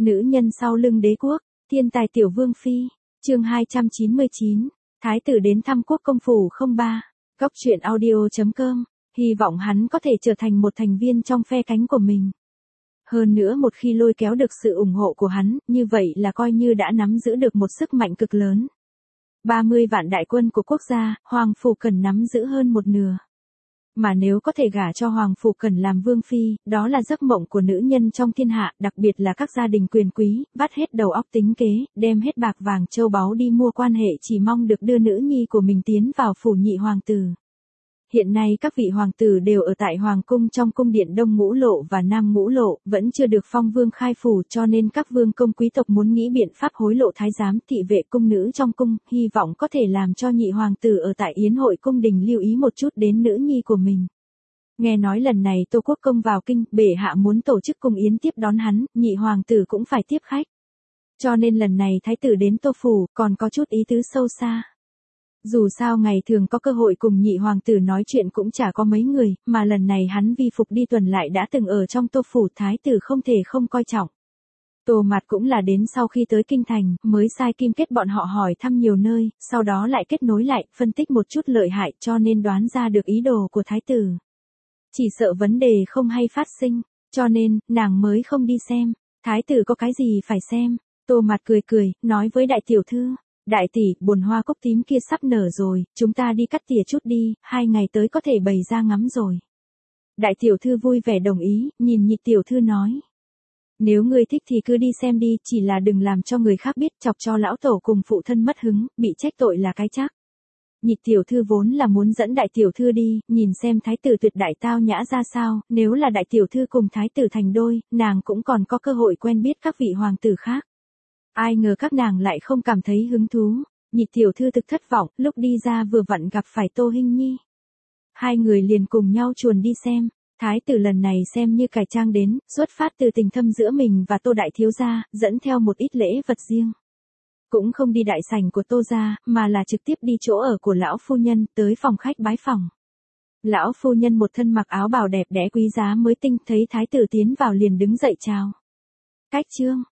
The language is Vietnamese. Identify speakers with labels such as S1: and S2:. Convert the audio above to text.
S1: Nữ nhân sau lưng đế quốc, thiên tài tiểu vương phi, chương 299, thái tử đến thăm quốc công phủ 03, góc truyện audio.com, hy vọng hắn có thể trở thành một thành viên trong phe cánh của mình. Hơn nữa một khi lôi kéo được sự ủng hộ của hắn, như vậy là coi như đã nắm giữ được một sức mạnh cực lớn. 30 vạn đại quân của quốc gia, Hoàng Phủ Cẩn nắm giữ hơn một nửa. Mà nếu có thể gả cho Hoàng Phủ Cẩn làm vương phi, đó là giấc mộng của nữ nhân trong thiên hạ, đặc biệt là các gia đình quyền quý, vắt hết đầu óc tính kế, đem hết bạc vàng châu báu đi mua quan hệ chỉ mong được đưa nữ nhi của mình tiến vào phủ nhị hoàng tử. Hiện nay các vị hoàng tử đều ở tại hoàng cung trong cung điện Đông Ngũ Lộ và Nam Ngũ Lộ, vẫn chưa được phong vương khai phủ, cho nên các vương công quý tộc muốn nghĩ biện pháp hối lộ thái giám, thị vệ, cung nữ trong cung, hy vọng có thể làm cho nhị hoàng tử ở tại yến hội cung đình lưu ý một chút đến nữ nhi của mình. Nghe nói lần này Tô Quốc công vào kinh, bệ hạ muốn tổ chức cung yến tiếp đón hắn, nhị hoàng tử cũng phải tiếp khách. Cho nên lần này thái tử đến Tô phủ, còn có chút ý tứ sâu xa. Dù sao ngày thường có cơ hội cùng nhị hoàng tử nói chuyện cũng chả có mấy người, mà lần này hắn vi phục đi tuần lại đã từng ở trong Tô phủ, thái tử không thể không coi trọng. Tô Mạt cũng là đến sau khi tới kinh thành, mới sai Kim Kết bọn họ hỏi thăm nhiều nơi, sau đó lại kết nối lại, phân tích một chút lợi hại, cho nên đoán ra được ý đồ của thái tử. Chỉ sợ vấn đề không hay phát sinh, cho nên, nàng mới không đi xem. Thái tử có cái gì phải xem? Tô Mạt cười cười, nói với đại tiểu thư. Đại tỷ, bồn hoa cúc tím kia sắp nở rồi, chúng ta đi cắt tỉa chút đi, 2 ngày tới có thể bày ra ngắm rồi. Đại tiểu thư vui vẻ đồng ý, nhìn nhị tiểu thư nói. Nếu ngươi thích thì cứ đi xem đi, chỉ là đừng làm cho người khác biết, chọc cho lão tổ cùng phụ thân mất hứng, bị trách tội là cái chắc. Nhị tiểu thư vốn là muốn dẫn đại tiểu thư đi, nhìn xem thái tử tuyệt đại tao nhã ra sao, nếu là đại tiểu thư cùng thái tử thành đôi, nàng cũng còn có cơ hội quen biết các vị hoàng tử khác. Ai ngờ các nàng lại không cảm thấy hứng thú, nhị tiểu thư thực thất vọng, lúc đi ra vừa vặn gặp phải Tô Hinh Nhi. Hai người liền cùng nhau chuồn đi xem, thái tử lần này xem như cải trang đến, xuất phát từ tình thâm giữa mình và Tô đại thiếu gia, dẫn theo một ít lễ vật riêng. Cũng không đi đại sảnh của Tô gia, mà là trực tiếp đi chỗ ở của lão phu nhân, tới phòng khách bái phòng. Lão phu nhân một thân mặc áo bào đẹp đẽ quý giá mới tinh, thấy thái tử tiến vào liền đứng dậy chào. Cách trương,